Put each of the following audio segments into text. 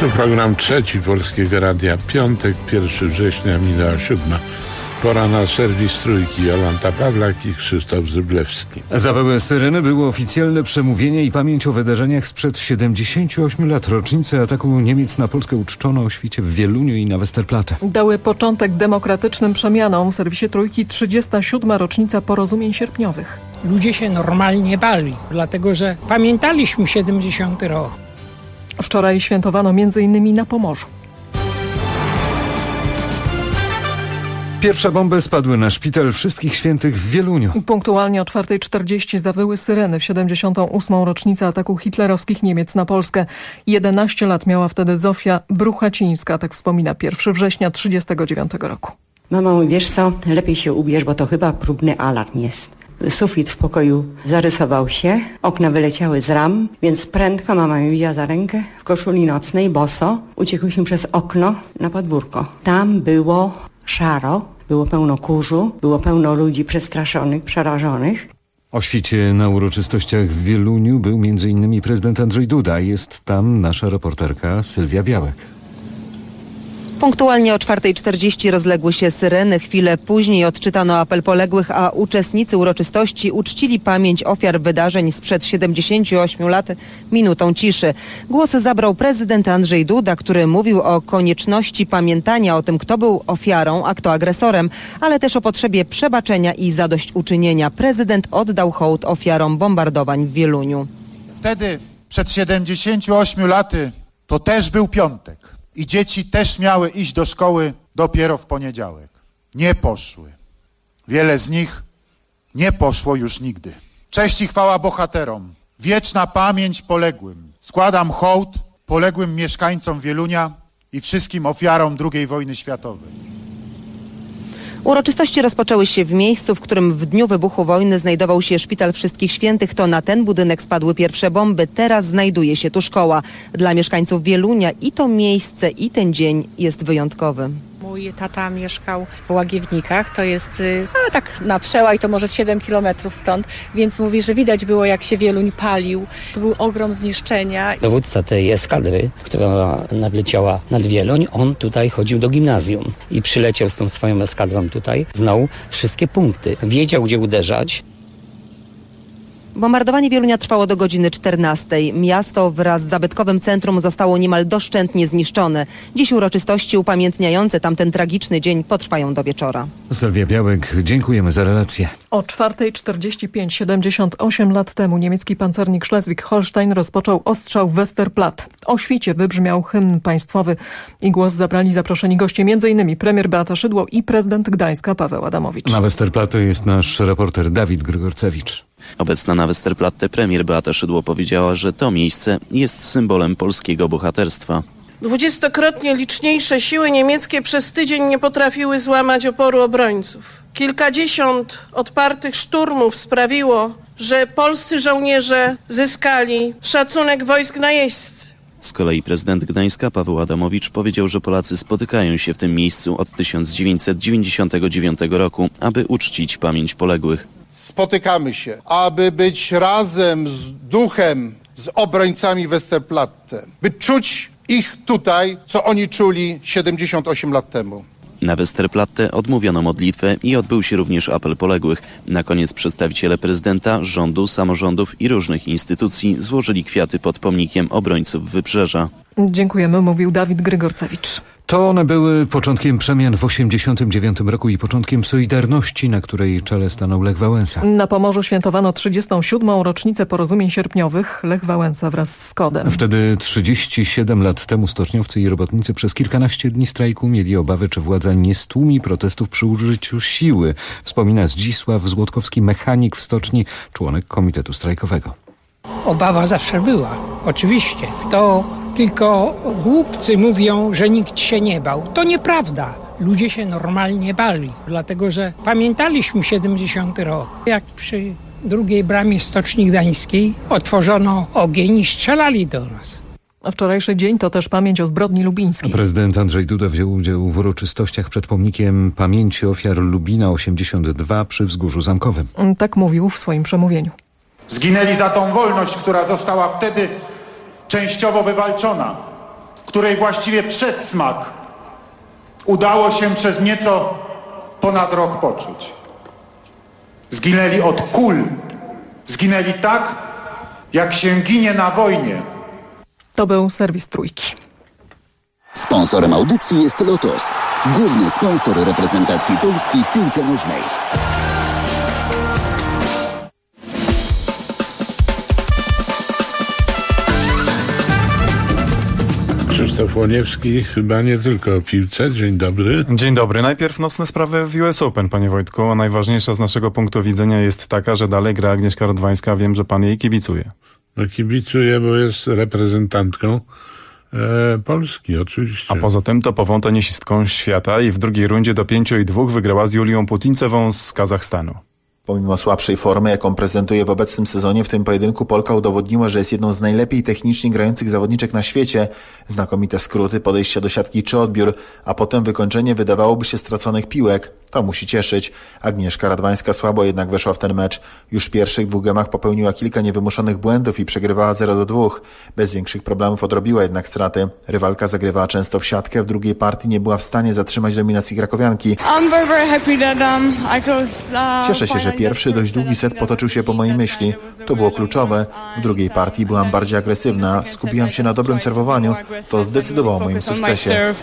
To program trzeci Polskiego Radia. Piątek, 1 września, minęła 7. Pora na serwis Trójki. Jolanta Pawlak i Krzysztof Zyblewski. Zawyły syreny było oficjalne przemówienie i pamięć o wydarzeniach sprzed 78 lat. Rocznicę ataku Niemiec na Polskę uczczono o świcie w Wieluniu i na Westerplatte. Dały początek demokratycznym przemianom. W serwisie Trójki 37. rocznica porozumień sierpniowych. Ludzie się normalnie bali, dlatego że pamiętaliśmy 70 rok. Wczoraj świętowano m.in. na Pomorzu. Pierwsze bomby spadły na szpital Wszystkich Świętych w Wieluniu. Punktualnie o 4:40 zawyły syreny w 78. rocznicę ataku hitlerowskich Niemiec na Polskę. 11 lat miała wtedy Zofia Bruchacińska, tak wspomina 1 września 1939 roku. Mama mówi, wiesz co, lepiej się ubierz, bo to chyba próbny alarm jest. Sufit w pokoju zarysował się, okna wyleciały z ram, więc prędko mama mnie wzięła za rękę w koszuli nocnej, boso. Uciekłyśmy przez okno na podwórko. Tam było szaro, było pełno kurzu, było pełno ludzi przestraszonych, przerażonych. O świcie na uroczystościach w Wieluniu był m.in. prezydent Andrzej Duda. Jest tam nasza reporterka Sylwia Białek. Punktualnie o 4:40 rozległy się syreny. Chwilę później odczytano apel poległych, a uczestnicy uroczystości uczcili pamięć ofiar wydarzeń sprzed 78 lat minutą ciszy. Głos zabrał prezydent Andrzej Duda, który mówił o konieczności pamiętania o tym, kto był ofiarą, a kto agresorem, ale też o potrzebie przebaczenia i zadośćuczynienia. Prezydent oddał hołd ofiarom bombardowań w Wieluniu. Wtedy, przed 78 laty, to też był piątek. I dzieci też miały iść do szkoły dopiero w poniedziałek. Nie poszły. Wiele z nich nie poszło już nigdy. Cześć i chwała bohaterom. Wieczna pamięć poległym. Składam hołd poległym mieszkańcom Wielunia i wszystkim ofiarom II wojny światowej. Uroczystości rozpoczęły się w miejscu, w którym w dniu wybuchu wojny znajdował się Szpital Wszystkich Świętych. To na ten budynek spadły pierwsze bomby. Teraz znajduje się tu szkoła. Dla mieszkańców Wielunia i to miejsce, i ten dzień jest wyjątkowy. Mój tata mieszkał w Łagiewnikach, to jest tak na przełaj, to może 7 kilometrów stąd, więc mówi, że widać było, jak się Wieluń palił. To był ogrom zniszczenia. Dowódca tej eskadry, która nadleciała nad Wieluń, on tutaj chodził do gimnazjum i przyleciał z tą swoją eskadrą tutaj, znał wszystkie punkty, wiedział, gdzie uderzać. Bombardowanie Wielunia trwało do godziny 14. Miasto wraz z zabytkowym centrum zostało niemal doszczętnie zniszczone. Dziś uroczystości upamiętniające tamten tragiczny dzień potrwają do wieczora. Sylwia Białek, dziękujemy za relację. O 4:45, 78 lat temu niemiecki pancernik Schleswig-Holstein rozpoczął ostrzał w Westerplatte. O świcie wybrzmiał hymn państwowy i głos zabrali zaproszeni goście, m.in. premier Beata Szydło i prezydent Gdańska Paweł Adamowicz. Na Westerplatte jest nasz reporter Dawid Grygorcewicz. Obecna na Westerplatte premier Beata Szydło powiedziała, że to miejsce jest symbolem polskiego bohaterstwa. 20-krotnie liczniejsze siły niemieckie przez tydzień nie potrafiły złamać oporu obrońców. Kilkadziesiąt odpartych szturmów sprawiło, że polscy żołnierze zyskali szacunek wojsk najeźdźcy. Z kolei prezydent Gdańska Paweł Adamowicz powiedział, że Polacy spotykają się w tym miejscu od 1999 roku, aby uczcić pamięć poległych. Spotykamy się, aby być razem z duchem, z obrońcami Westerplatte, by czuć ich tutaj, co oni czuli 78 lat temu. Na Westerplatte odmówiono modlitwę i odbył się również apel poległych. Na koniec przedstawiciele prezydenta, rządu, samorządów i różnych instytucji złożyli kwiaty pod pomnikiem obrońców Wybrzeża. Dziękujemy, mówił Dawid Grygorcewicz. To one były początkiem przemian w 89 roku i początkiem Solidarności, na której czele stanął Lech Wałęsa. Na Pomorzu świętowano 37. rocznicę porozumień sierpniowych. Lech Wałęsa wraz z Skodem. Wtedy 37 lat temu stoczniowcy i robotnicy przez kilkanaście dni strajku mieli obawy, czy władza nie stłumi protestów przy użyciu siły. Wspomina Zdzisław Złotkowski, mechanik w stoczni, członek komitetu strajkowego. Obawa zawsze była, oczywiście. To tylko głupcy mówią, że nikt się nie bał. To nieprawda. Ludzie się normalnie bali, dlatego że pamiętaliśmy 70 rok. Jak przy drugiej bramie Stoczni Gdańskiej otworzono ogień i strzelali do nas. A wczorajszy dzień to też pamięć o zbrodni lubińskiej. Prezydent Andrzej Duda wziął udział w uroczystościach przed pomnikiem pamięci ofiar Lubina 82 przy Wzgórzu Zamkowym. Tak mówił w swoim przemówieniu. Zginęli za tą wolność, która została wtedy częściowo wywalczona, której właściwie przedsmak udało się przez nieco ponad rok poczuć. Zginęli od kul. Zginęli tak, jak się ginie na wojnie. To był serwis Trójki. Sponsorem audycji jest Lotos, główny sponsor reprezentacji Polski w piłce nożnej. Krzysztof Łoniewski, chyba nie tylko o piłce. Dzień dobry. Dzień dobry. Najpierw nocne sprawy w US Open, panie Wojtku. Najważniejsza z naszego punktu widzenia jest taka, że dalej gra Agnieszka Radwańska. Wiem, że pan jej kibicuje. No kibicuję, bo jest reprezentantką Polski, oczywiście. A poza tym topową tenisistką świata i w drugiej rundzie do 5-2 wygrała z Julią Putincewą z Kazachstanu. Pomimo słabszej formy, jaką prezentuje w obecnym sezonie, w tym pojedynku Polka udowodniła, że jest jedną z najlepiej technicznie grających zawodniczek na świecie. Znakomite skróty, podejścia do siatki czy odbiór, a potem wykończenie wydawałoby się straconych piłek. To musi cieszyć. Agnieszka Radwańska słabo jednak weszła w ten mecz. Już w pierwszych 2 gemach popełniła kilka niewymuszonych błędów i przegrywała 0-2. Bez większych problemów odrobiła jednak straty. Rywalka zagrywała często w siatkę, w drugiej partii nie była w stanie zatrzymać dominacji krakowianki. Cieszę się, że pierwszy dość długi set potoczył się po mojej myśli. To było kluczowe. W drugiej partii byłam bardziej agresywna. Skupiłam się na dobrym serwowaniu. To zdecydowało o moim sukcesie.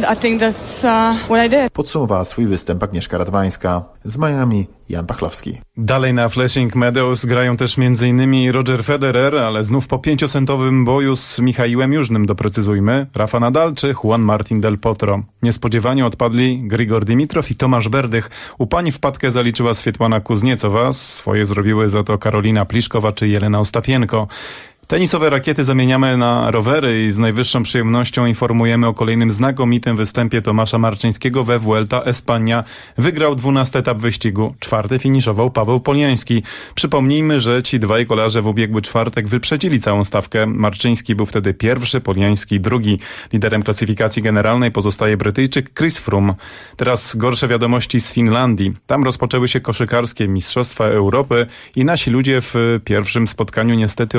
Podsumowała swój występ Agnieszka Radwańska. Z Miami Jan Pachlowski. Dalej na Flushing Meadows grają też m.in. Roger Federer, ale znów po 5-centowym boju z Michaiłem Jużnym, doprecyzujmy, Rafa Nadal czy Juan Martín del Potro. Niespodziewanie odpadli Grigor Dimitrow i Tomasz Berdych. U pani wpadkę zaliczyła Swietłana Kuzniecowa, swoje zrobiły za to Karolina Pliszkowa czy Jelena Ostapienko. Tenisowe rakiety zamieniamy na rowery i z najwyższą przyjemnością informujemy o kolejnym znakomitym występie Tomasza Marczyńskiego we Vuelta Espania. Wygrał 12. etap wyścigu. 4. finiszował Paweł Poliański. Przypomnijmy, że ci dwaj kolarze w ubiegły czwartek wyprzedzili całą stawkę. Marczyński był wtedy pierwszy, Poliański drugi. Liderem klasyfikacji generalnej pozostaje Brytyjczyk Chris Froome. Teraz gorsze wiadomości z Finlandii. Tam rozpoczęły się koszykarskie Mistrzostwa Europy i nasi ludzie w pierwszym spotkaniu niestety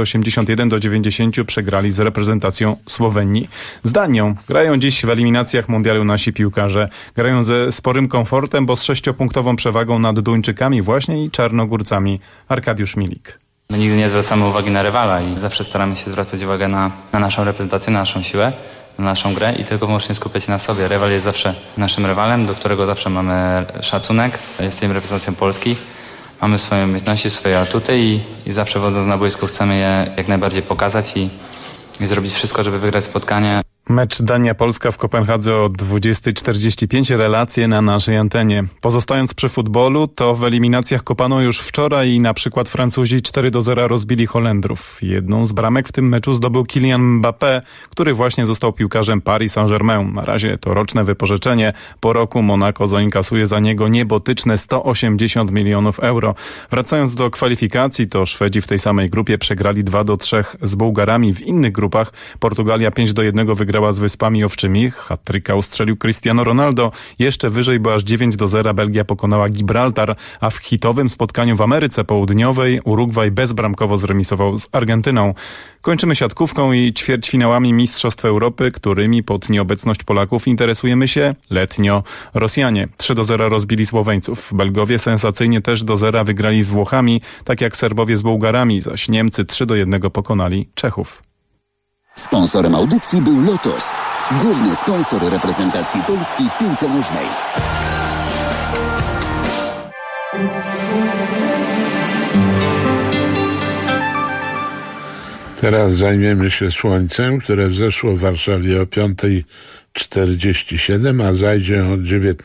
81-90 przegrali z reprezentacją Słowenii. Z Danią grają dziś w eliminacjach mundialu nasi piłkarze. Grają ze sporym komfortem, bo z 6-punktową przewagą nad Duńczykami właśnie i Czarnogórcami. Arkadiusz Milik. My nigdy nie zwracamy uwagi na rywala i zawsze staramy się zwracać uwagę na naszą reprezentację, na naszą siłę, na naszą grę i tylko wyłącznie skupiać się na sobie. Rywal jest zawsze naszym rywalem, do którego zawsze mamy szacunek. Jesteśmy reprezentacją Polski. Mamy swoje umiejętności, swoje atuty i zawsze wchodząc na boisku chcemy je jak najbardziej pokazać i zrobić wszystko, żeby wygrać spotkanie. Mecz Dania-Polska w Kopenhadze o 20:45, relacje na naszej antenie. Pozostając przy futbolu, to w eliminacjach kopano już wczoraj i na przykład Francuzi 4-0 rozbili Holendrów. Jedną z bramek w tym meczu zdobył Kylian Mbappé, który właśnie został piłkarzem Paris Saint-Germain. Na razie to roczne wypożyczenie. Po roku Monaco zainkasuje za niego niebotyczne 180 milionów euro. Wracając do kwalifikacji, to Szwedzi w tej samej grupie przegrali 2-3 z Bułgarami. W innych grupach Portugalia 5-1 wygrała z Wyspami Owczymi. Hat-tricka ustrzelił Cristiano Ronaldo. Jeszcze wyżej, bo aż 9-0 Belgia pokonała Gibraltar, a w hitowym spotkaniu w Ameryce Południowej Urugwaj bezbramkowo zremisował z Argentyną. Kończymy siatkówką i ćwierćfinałami Mistrzostw Europy, którymi pod nieobecność Polaków interesujemy się letnio. Rosjanie 3-0 rozbili Słoweńców. Belgowie sensacyjnie też do 0 wygrali z Włochami, tak jak Serbowie z Bułgarami, zaś Niemcy 3-1 pokonali Czechów. Sponsorem audycji był Lotos, główny sponsor reprezentacji Polski w piłce nożnej. Teraz zajmiemy się słońcem, które wzeszło w Warszawie o 5:47, a zajdzie o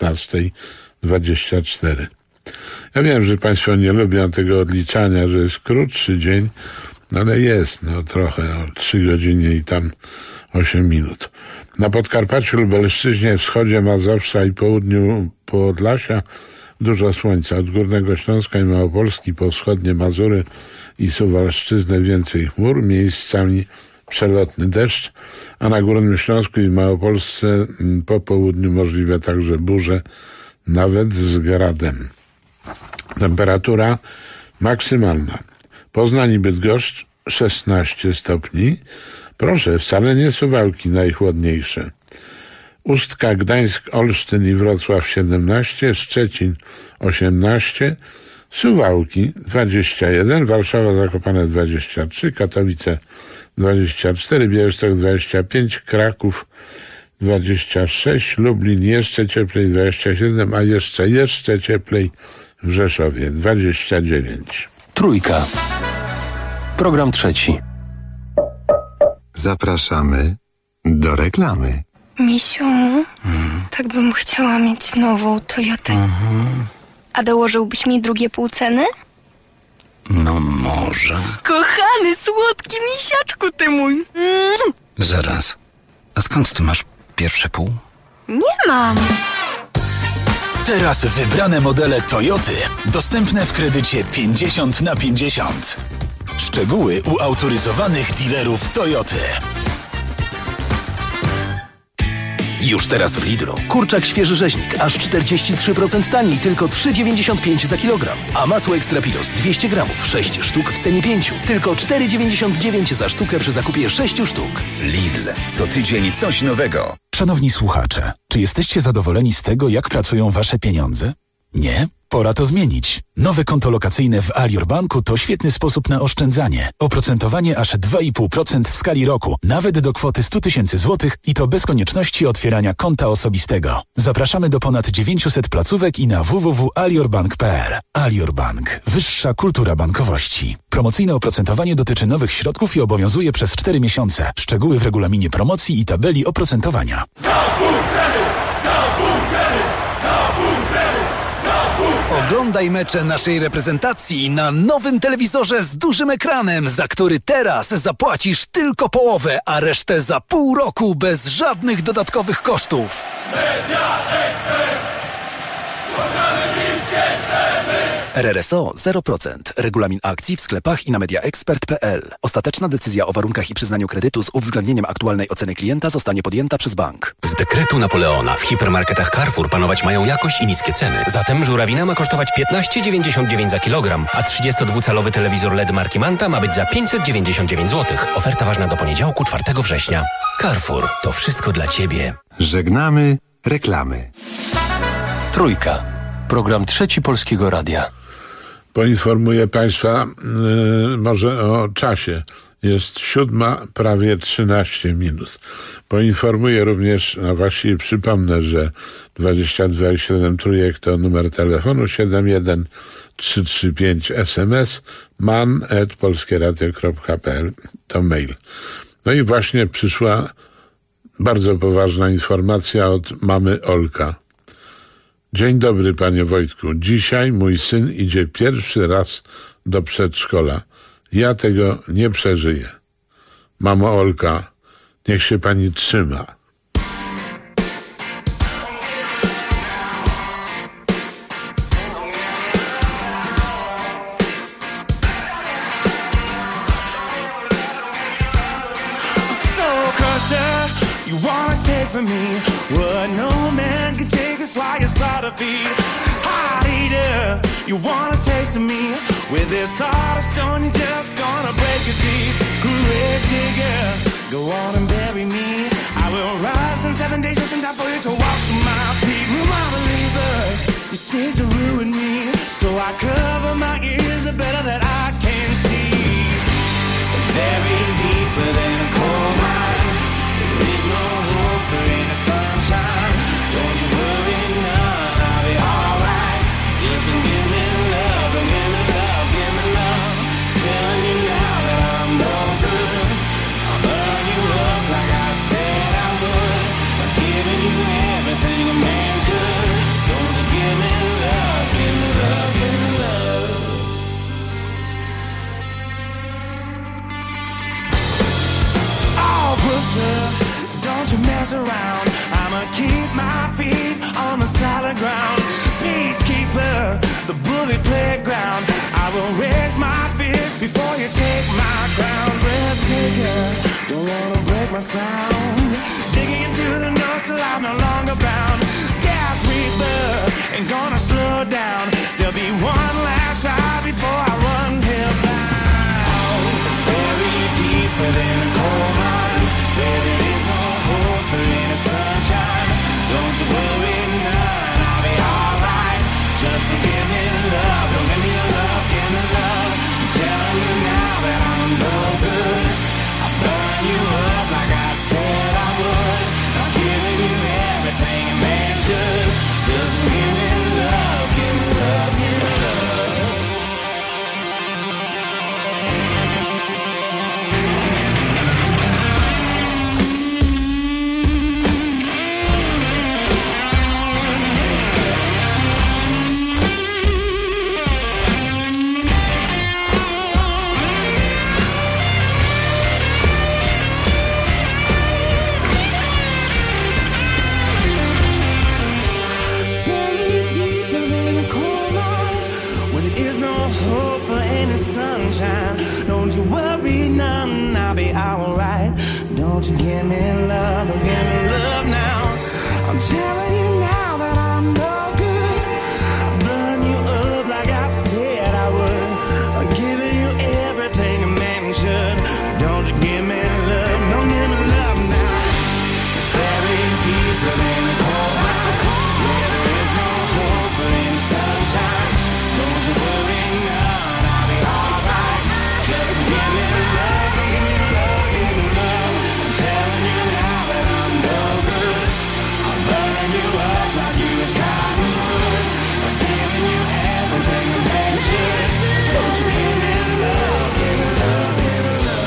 19:24. Ja wiem, że Państwo nie lubią tego odliczania, że jest krótszy dzień, ale jest, trochę, 3 godziny i tam 8 minut. Na Podkarpaciu, Lubelszczyźnie, wschodzie Mazowsza i południu Podlasia dużo słońca. Od Górnego Śląska i Małopolski po wschodnie Mazury i Suwalszczyznę więcej chmur, miejscami przelotny deszcz, a na Górnym Śląsku i Małopolsce po południu możliwe także burze, nawet z gradem. Temperatura maksymalna. Poznań i Bydgoszcz 16 stopni. Proszę, wcale nie Suwałki najchłodniejsze. Ustka, Gdańsk, Olsztyn i Wrocław 17, Szczecin 18, Suwałki 21, Warszawa, Zakopane 23, Katowice 24, Białystok 25, Kraków 26, Lublin jeszcze cieplej 27, a jeszcze cieplej w Rzeszowie 29. Trójka. Program trzeci. Zapraszamy do reklamy. Misiu, tak bym chciała mieć nową Toyotę. A dołożyłbyś mi drugie pół ceny? No może. Kochany, słodki misiaczku ty mój. Zaraz. A skąd ty masz pierwsze pół? Nie mam. Teraz wybrane modele Toyoty dostępne w kredycie 50/50. Szczegóły u autoryzowanych dealerów Toyoty. Już teraz w Lidlu. Kurczak świeży rzeźnik, aż 43% taniej, tylko 3,95 za kilogram. A masło Extra Pilos 200 gramów, 6 sztuk w cenie 5, tylko 4,99 za sztukę przy zakupie 6 sztuk. Lidl. Co tydzień coś nowego. Szanowni słuchacze, czy jesteście zadowoleni z tego, jak pracują wasze pieniądze? Nie? Pora to zmienić. Nowe konto lokacyjne w Alior Banku to świetny sposób na oszczędzanie. Oprocentowanie aż 2,5% w skali roku, nawet do kwoty 100 000 złotych i to bez konieczności otwierania konta osobistego. Zapraszamy do ponad 900 placówek i na www.aliorbank.pl. Alior Bank. Wyższa kultura bankowości. Promocyjne oprocentowanie dotyczy nowych środków i obowiązuje przez 4 miesiące. Szczegóły w regulaminie promocji i tabeli oprocentowania. Oglądaj mecze naszej reprezentacji na nowym telewizorze z dużym ekranem, za który teraz zapłacisz tylko połowę, a resztę za pół roku bez żadnych dodatkowych kosztów. RRSO 0%. Regulamin akcji w sklepach i na mediaexpert.pl. Ostateczna decyzja o warunkach i przyznaniu kredytu z uwzględnieniem aktualnej oceny klienta zostanie podjęta przez bank. Z dekretu Napoleona w hipermarketach Carrefour panować mają jakość i niskie ceny. Zatem żurawina ma kosztować 15,99 za kilogram, a 32-calowy telewizor LED marki Manta ma być za 599 zł. Oferta ważna do poniedziałku 4 września. Carrefour. To wszystko dla Ciebie. Żegnamy reklamy. Trójka. Program trzeci Polskiego Radia. Poinformuję Państwa może o czasie. Jest 7, prawie 13 minut. Poinformuję również, a właściwie przypomnę, że 22,7 trójek to numer telefonu, 71335 SMS, man@polskieradio.pl to mail. No i właśnie przyszła bardzo poważna informacja od mamy Olka. Dzień dobry, panie Wojtku. Dzisiaj mój syn idzie pierwszy raz do przedszkola. Ja tego nie przeżyję. Mamo Olka, niech się pani trzyma. You wanna take from me what no man can take, is why you slaughter feed. Hot eater, you wanna taste of me with this heart of stone, you're just gonna break your teeth. Grave digger, go on and bury me. I will rise in 7 days just in time for you to walk through my feet. My believer, you seem to ruin me, so I cover my ears the better that I can see. It's buried deeper than a coal mine. There's no hope for any sunshine. Don't you worry none, I'll be alright. Just give me love, give me love, give me love. Telling you now that I'm no good. I'll burn you up like I said I would. I'm giving you everything a man should. Don't you give me love, give me love, give me love. Oh, pussy, don't you mess around. I'ma keep my feet on the solid ground. Peacekeeper, the bully playground. I will raise my fist before you take my crown. Breath taker, don't wanna break my sound. Digging into the north till I'm no longer bound. Death Reaper ain't gonna slow down. There'll be one last try before I run hell bound. It's very alright. Don't you give me love, don't give me love now. I'm telling you now that I'm no good. I'll burn you up like I said I would. I'm giving you everything a man should. Don't you give me love, don't give me love now. It's buried deeper than the cold ground, where there is no hope for any sunshine. Don't you worry none, I'll be alright. Just give me love, give me love, give me love. I'm telling you now that I'm no good. I'll burn you up like you was cotton wood. I'm giving you everything a man should. Don't you give me love, give me love, give me love.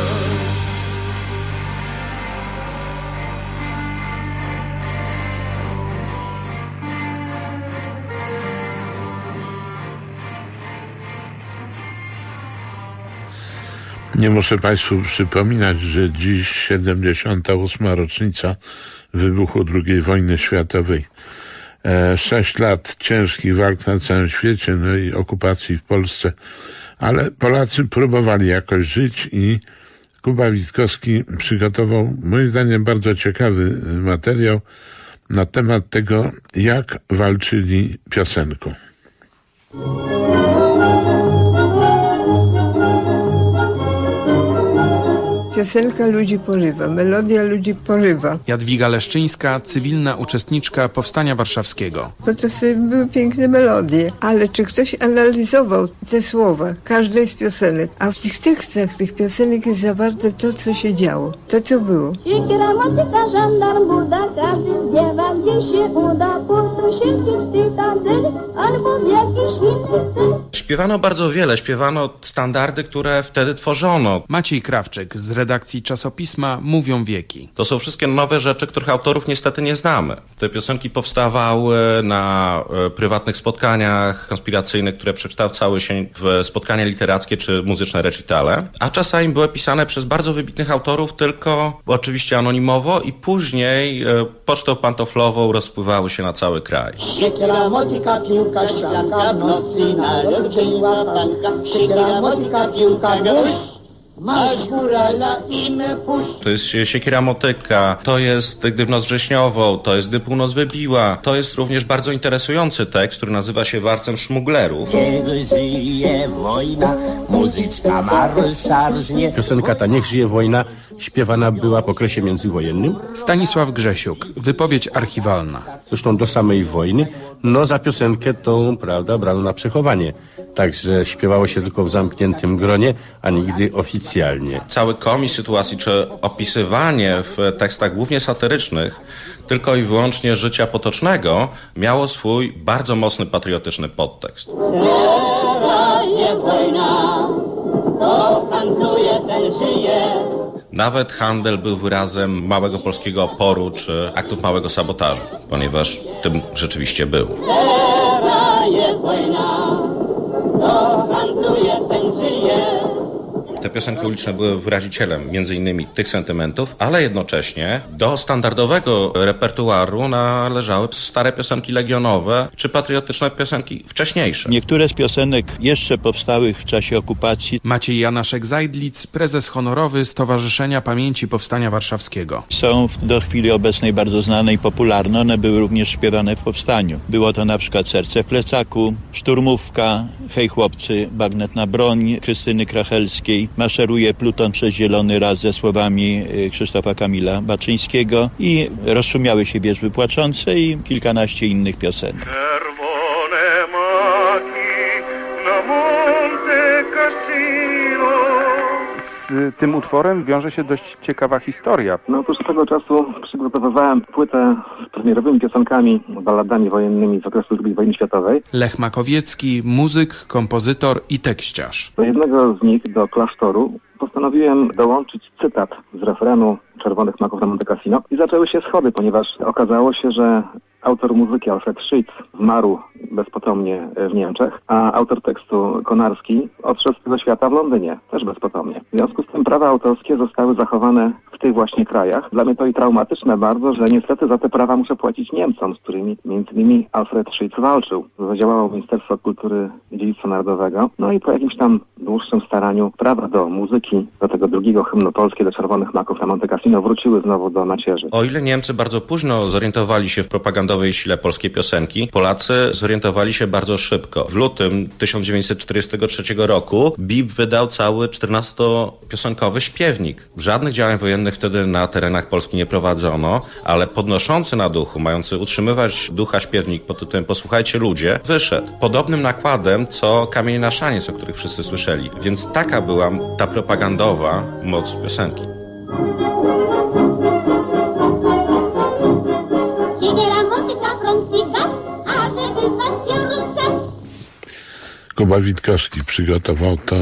Nie muszę Państwu przypominać, że dziś 78. rocznica wybuchu II wojny światowej. 6 lat ciężkich walk na całym świecie, no i okupacji w Polsce. Ale Polacy próbowali jakoś żyć i Kuba Witkowski przygotował, moim zdaniem, bardzo ciekawy materiał na temat tego, jak walczyli piosenką. Piosenka ludzi porywa, melodia ludzi porywa. Jadwiga Leszczyńska, cywilna uczestniczka Powstania Warszawskiego. Bo to sobie były piękne melodie, ale czy ktoś analizował te słowa każdej z piosenek? A w tych tekstach tych piosenek jest zawarte to, co się działo, to, co było. Siekiera, motyka, żandarm, buda, każdy zbiewa, gdzie się uda, Pustusiński cytadyl, albo w jakiś inny styl. Śpiewano bardzo wiele, śpiewano standardy, które wtedy tworzono. Maciej Krawczyk z redakcji czasopisma Mówią Wieki. To są wszystkie nowe rzeczy, których autorów niestety nie znamy. Te piosenki powstawały na prywatnych spotkaniach konspiracyjnych, które przekształcały się w spotkania literackie czy muzyczne recitale, a czasami były pisane przez bardzo wybitnych autorów, tylko oczywiście anonimowo i później pocztą pantoflową rozpływały się na cały kraj. Siekiera, motyka, piłka, szklanka, w nocy naród dzień łapanka. Siekiera, motyka, piłka, gość. Masz górala i my puść. To jest Siekiera motyka, to jest Gdy w noc wrześniową, to jest Gdy północ wybiła. To jest również bardzo interesujący tekst, który nazywa się Walcem szmuglerów. Niech żyje wojna, muzyczka marszarżnie. Piosenka ta Niech żyje wojna śpiewana była w okresie międzywojennym. Stanisław Grzesiuk, wypowiedź archiwalna. Zresztą do samej wojny, no za piosenkę tą, prawda, brano na przechowanie. Także śpiewało się tylko w zamkniętym gronie, a nigdy oficjalnie. Cały komis sytuacji, czy opisywanie w tekstach głównie satyrycznych tylko i wyłącznie życia potocznego miało swój bardzo mocny patriotyczny podtekst. Nawet handel był wyrazem małego polskiego oporu czy aktów małego sabotażu, ponieważ tym rzeczywiście był. Te piosenki uliczne były wyrazicielem między innymi tych sentymentów, ale jednocześnie do standardowego repertuaru należały stare piosenki legionowe czy patriotyczne piosenki wcześniejsze. Niektóre z piosenek jeszcze powstałych w czasie okupacji. Maciej Janaszek-Zajdlic, prezes honorowy Stowarzyszenia Pamięci Powstania Warszawskiego. Są do chwili obecnej bardzo znane i popularne. One były również śpiewane w powstaniu. Było to na przykład Serce w plecaku, Szturmówka, Hej chłopcy, Bagnet na broń Krystyny Krachelskiej, Maszeruje Pluton przez Zielony Raz ze słowami Krzysztofa Kamila Baczyńskiego i Rozszumiały się wierzby płaczące i kilkanaście innych piosenek. Czerwone maki na Monte Cassino. Z tym utworem wiąże się dość ciekawa historia. No otóż swego czasu przygotowywałem płytę z premierowymi piosenkami, balladami wojennymi z okresu II wojny światowej. Lech Makowiecki, muzyk, kompozytor i tekściarz. Do jednego z nich, do klasztoru, postanowiłem dołączyć cytat z refrenu Czerwonych Maków na Monte Cassino i zaczęły się schody, ponieważ okazało się, że Autor muzyki Alfred Schütz zmarł bezpotomnie w Niemczech, a autor tekstu Konarski odszedł z tego świata w Londynie, też bezpotomnie. W związku z tym prawa autorskie zostały zachowane w tych właśnie krajach. Dla mnie to i traumatyczne bardzo, że niestety za te prawa muszę płacić Niemcom, z którymi m.in. Alfred Schütz walczył. Zadziałało Ministerstwo Kultury i Dziedzictwa Narodowego. No i po jakimś tam dłuższym staraniu prawa do muzyki, do tego drugiego hymnu polskiego, do Czerwonych Maków na Monte Cassino wróciły znowu do macierzy. O ile Niemcy bardzo późno zorientowali się w propagandowej sile polskiej piosenki, Polacy zorientowali się bardzo szybko. W lutym 1943 roku BIP wydał cały 14-piosenkowy śpiewnik. Żadnych działań wojennych wtedy na terenach Polski nie prowadzono, ale podnoszący na duchu, mający utrzymywać ducha śpiewnik pod tytułem Posłuchajcie ludzie, wyszedł podobnym nakładem co Kamień na szaniec, o których wszyscy słyszeli. Więc taka była ta propagandowa moc piosenki. Kuba Witkowski przygotował to,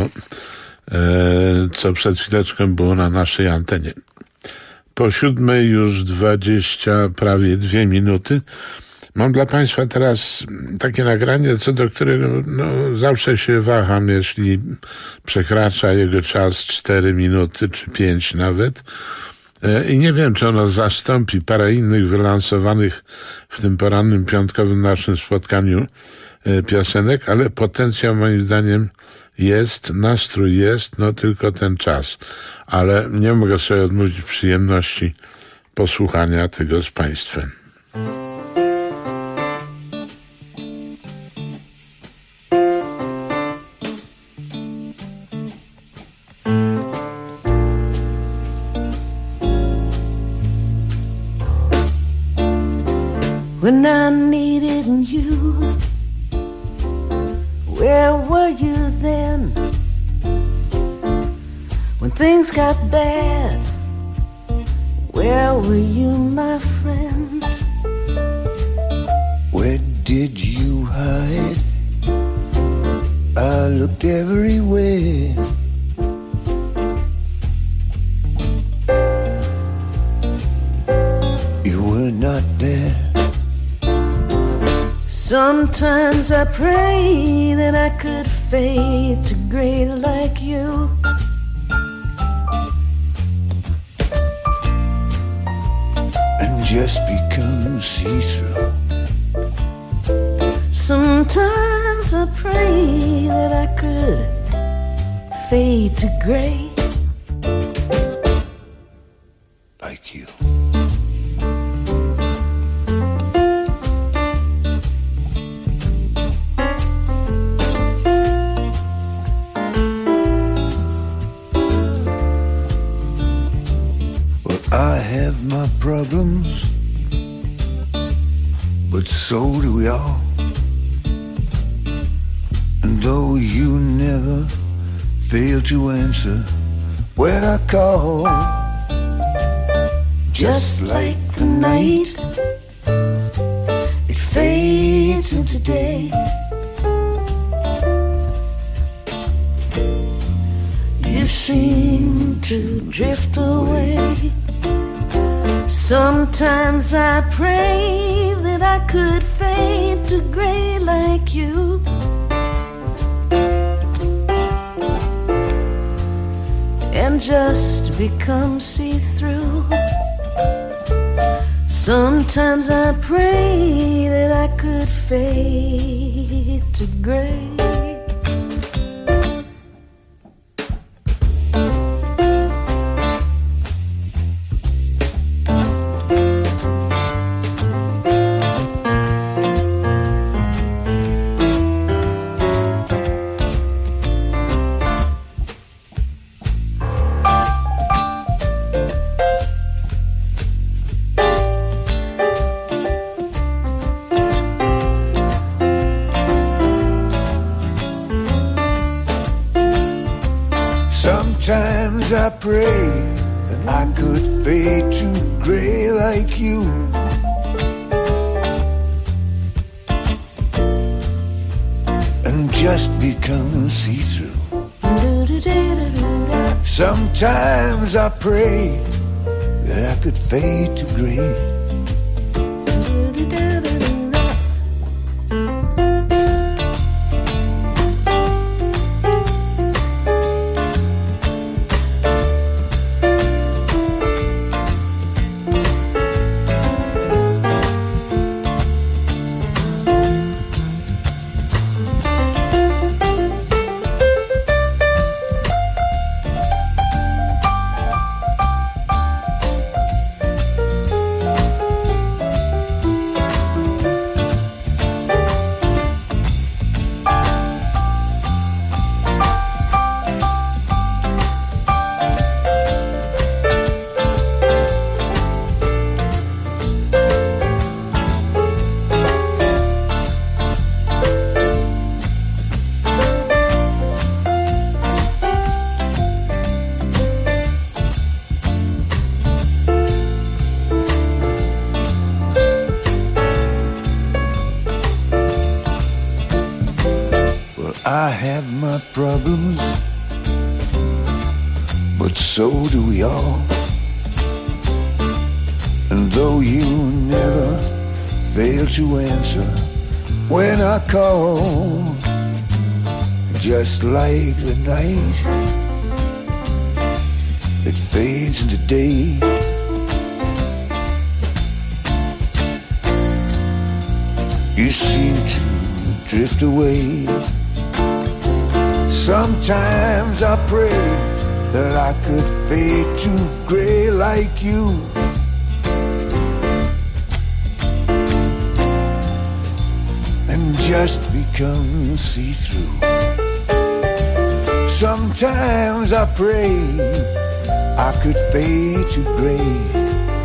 co przed chwileczką było na naszej antenie. Po 7:00 już 20, prawie 2 minuty. Mam dla Państwa teraz takie nagranie, co do którego zawsze się waham, jeśli przekracza jego czas 4 minuty, czy 5 nawet. I nie wiem, czy ono zastąpi parę innych wylansowanych w tym porannym piątkowym naszym spotkaniu piosenek, ale potencjał moim zdaniem jest, nastrój jest, tylko ten czas. Ale nie mogę sobie odmówić przyjemności posłuchania tego z Państwem. When I needed you, where were you then? When things got bad, where were you, my friend? Where did you hide? I looked everywhere. You were not there. Sometimes I pray that I could fade to gray like you. And just become see-through. Sometimes I pray that I could fade to gray like you. I have my problems, but so do we all. And though you never fail to answer when I call, just like the night, it fades into day. You seem to drift away. Sometimes I pray that I could fade to gray like you. And just become see-through. Sometimes I pray that I could fade to gray. Sometimes I pray that I could fade to gray like you. And just become see-through. Sometimes I pray that I could fade to gray got problems, but so do we all. And though you never fail to answer when I call, just like the night that fades into day, you seem to drift away. Sometimes I pray that I could fade to gray like you, and just become see-through. Sometimes I pray I could fade to gray.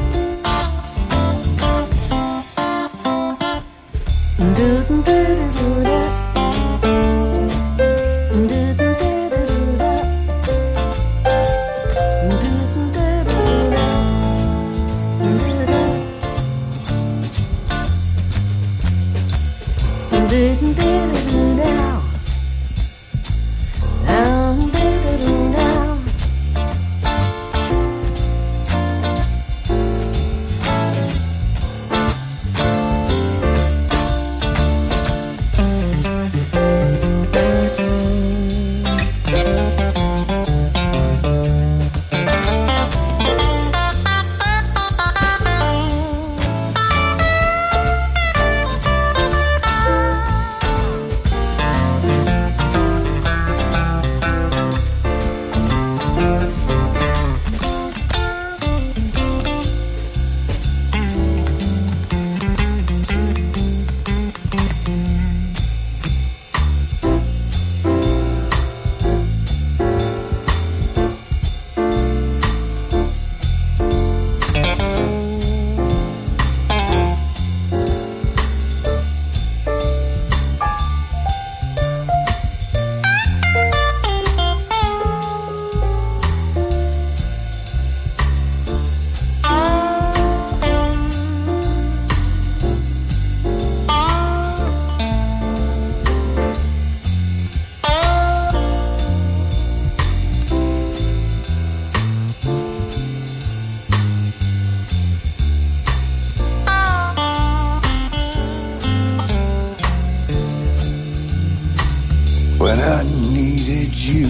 When I needed you,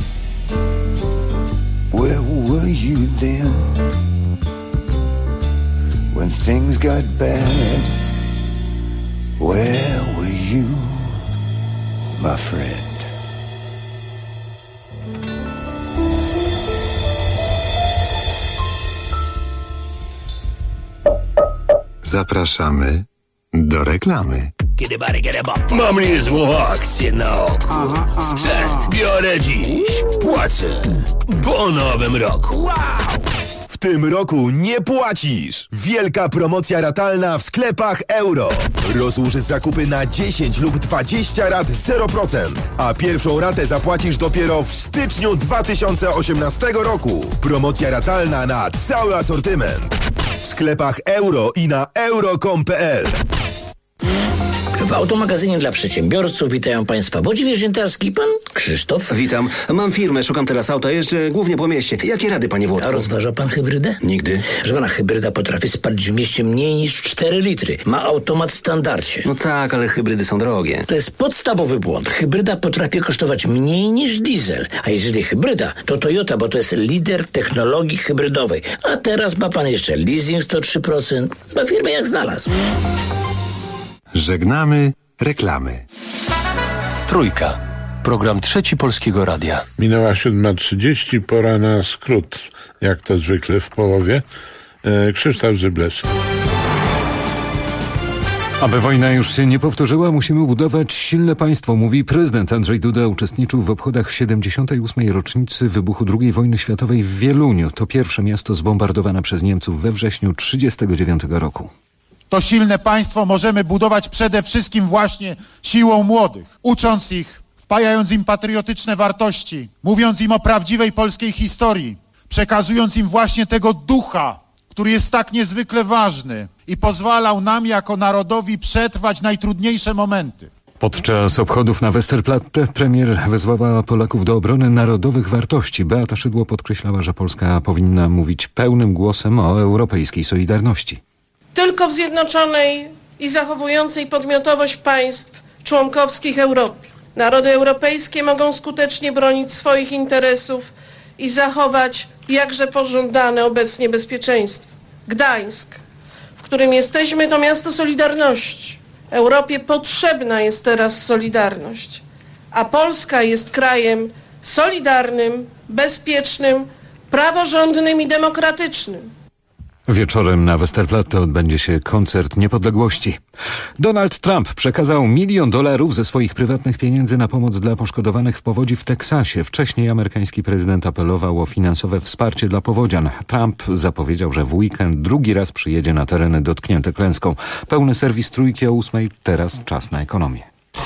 where were you then? When things got bad, where were you, my friend? Zapraszamy do reklamy. Mam niezłą akcję na oku. Sprzęt biorę dziś, płacę po nowym roku. W tym roku nie płacisz! Wielka promocja ratalna w sklepach Euro. Rozłóż zakupy na 10 lub 20 rat 0%, a pierwszą ratę zapłacisz dopiero w styczniu 2018 roku. Promocja ratalna na cały asortyment. W sklepach Euro i na euro.com.pl. W automagazynie dla przedsiębiorców witają Państwa Włodzimierz Ziętarski i pan Krzysztof. Witam. Mam firmę, szukam teraz auta, jeżdżę głównie po mieście. Jakie rady, panie Włodku? A rozważa pan hybrydę? Nigdy. Że pana hybryda potrafi spalić w mieście mniej niż 4 litry. Ma automat w standardzie. No tak, ale hybrydy są drogie. To jest podstawowy błąd. Hybryda potrafi kosztować mniej niż diesel. A jeżeli hybryda, to Toyota, bo to jest lider technologii hybrydowej. A teraz ma pan jeszcze leasing 103%. Do firmy jak znalazł. Żegnamy reklamy. Trójka. Program Trzeci Polskiego Radia. Minęła 7:30, pora na skrót, jak to zwykle w połowie. Krzysztof Zybles. Aby wojna już się nie powtórzyła, musimy budować silne państwo, mówi prezydent Andrzej Duda. Uczestniczył w obchodach 78. rocznicy wybuchu II wojny światowej w Wieluniu. To pierwsze miasto zbombardowane przez Niemców we wrześniu 1939 roku. To silne państwo możemy budować przede wszystkim właśnie siłą młodych, ucząc ich, wpajając im patriotyczne wartości, mówiąc im o prawdziwej polskiej historii, przekazując im właśnie tego ducha, który jest tak niezwykle ważny i pozwalał nam jako narodowi przetrwać najtrudniejsze momenty. Podczas obchodów na Westerplatte premier wezwała Polaków do obrony narodowych wartości. Beata Szydło podkreślała, że Polska powinna mówić pełnym głosem o europejskiej solidarności. Tylko w zjednoczonej i zachowującej podmiotowość państw członkowskich Europie narody europejskie mogą skutecznie bronić swoich interesów i zachować jakże pożądane obecnie bezpieczeństwo. Gdańsk, w którym jesteśmy, to miasto solidarności. Europie potrzebna jest teraz solidarność, a Polska jest krajem solidarnym, bezpiecznym, praworządnym i demokratycznym. Wieczorem na Westerplatte odbędzie się koncert niepodległości. Donald Trump przekazał $1 milion ze swoich prywatnych pieniędzy na pomoc dla poszkodowanych w powodzi w Teksasie. Wcześniej amerykański prezydent apelował o finansowe wsparcie dla powodzian. Trump zapowiedział, że w weekend drugi raz przyjedzie na tereny dotknięte klęską. Pełny serwis Trójki o 8:00. Teraz czas na ekonomię.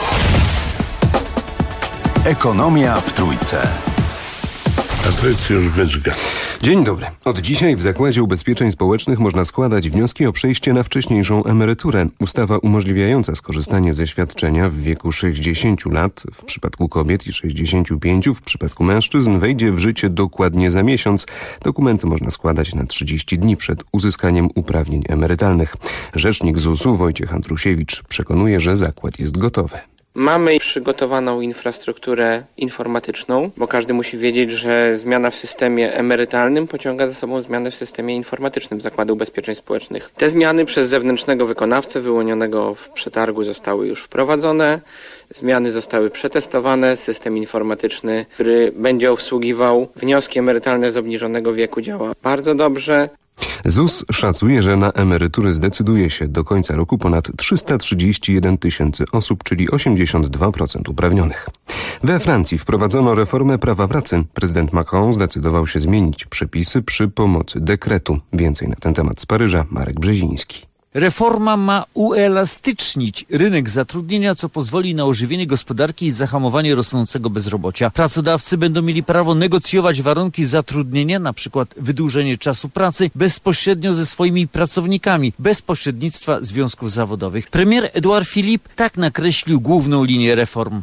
Ekonomia w Trójce. Już wydźga. Dzień dobry. Od dzisiaj w Zakładzie Ubezpieczeń Społecznych można składać wnioski o przejście na wcześniejszą emeryturę. Ustawa umożliwiająca skorzystanie ze świadczenia w wieku 60 lat w przypadku kobiet i 65 w przypadku mężczyzn wejdzie w życie dokładnie za miesiąc. Dokumenty można składać na 30 dni przed uzyskaniem uprawnień emerytalnych. Rzecznik ZUS-u Wojciech Andrusiewicz przekonuje, że zakład jest gotowy. Mamy przygotowaną infrastrukturę informatyczną, bo każdy musi wiedzieć, że zmiana w systemie emerytalnym pociąga za sobą zmianę w systemie informatycznym Zakładu Ubezpieczeń Społecznych. Te zmiany przez zewnętrznego wykonawcę wyłonionego w przetargu zostały już wprowadzone. Zmiany zostały przetestowane. System informatyczny, który będzie obsługiwał wnioski emerytalne z obniżonego wieku, działa bardzo dobrze. ZUS szacuje, że na emerytury zdecyduje się do końca roku ponad 331 tysięcy osób, czyli 82% uprawnionych. We Francji wprowadzono reformę prawa pracy. Prezydent Macron zdecydował się zmienić przepisy przy pomocy dekretu. Więcej na ten temat z Paryża Marek Brzeziński. Reforma ma uelastycznić rynek zatrudnienia, co pozwoli na ożywienie gospodarki i zahamowanie rosnącego bezrobocia. Pracodawcy będą mieli prawo negocjować warunki zatrudnienia, na przykład wydłużenie czasu pracy, bezpośrednio ze swoimi pracownikami, bez pośrednictwa związków zawodowych. Premier Edouard Philippe tak nakreślił główną linię reform.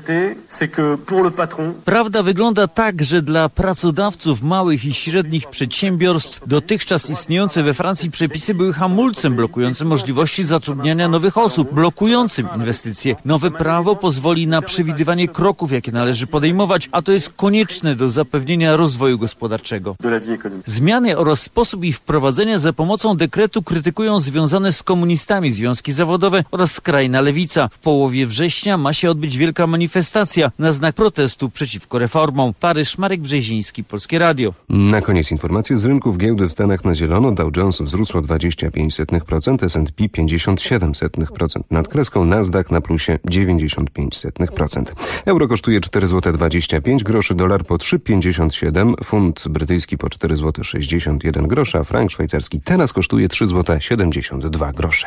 Prawda wygląda tak, że dla pracodawców małych i średnich przedsiębiorstw dotychczas istniejące we Francji przepisy były hamulcem blokującym możliwości zatrudniania nowych osób, blokującym inwestycje. Nowe prawo pozwoli na przewidywanie kroków, jakie należy podejmować, a to jest konieczne do zapewnienia rozwoju gospodarczego. Zmiany oraz sposób ich wprowadzenia za pomocą dekretu krytykują związane z komunistami związki zawodowe oraz skrajna lewica. W połowie września ma się odbyć wielka manifestacja na znak protestu przeciwko reformom. Paryż, Marek Brzeziński, Polskie Radio. Na koniec informacje z rynków giełdy w Stanach na zielono. Dow Jones wzrósł o 0,25%. S&P 0,57% nad kreską, Nasdaq na plusie 0,95%. Euro kosztuje 4,25 zł, dolar po 3,57, funt brytyjski po 4,61 zł, a frank szwajcarski teraz kosztuje 3,72 zł.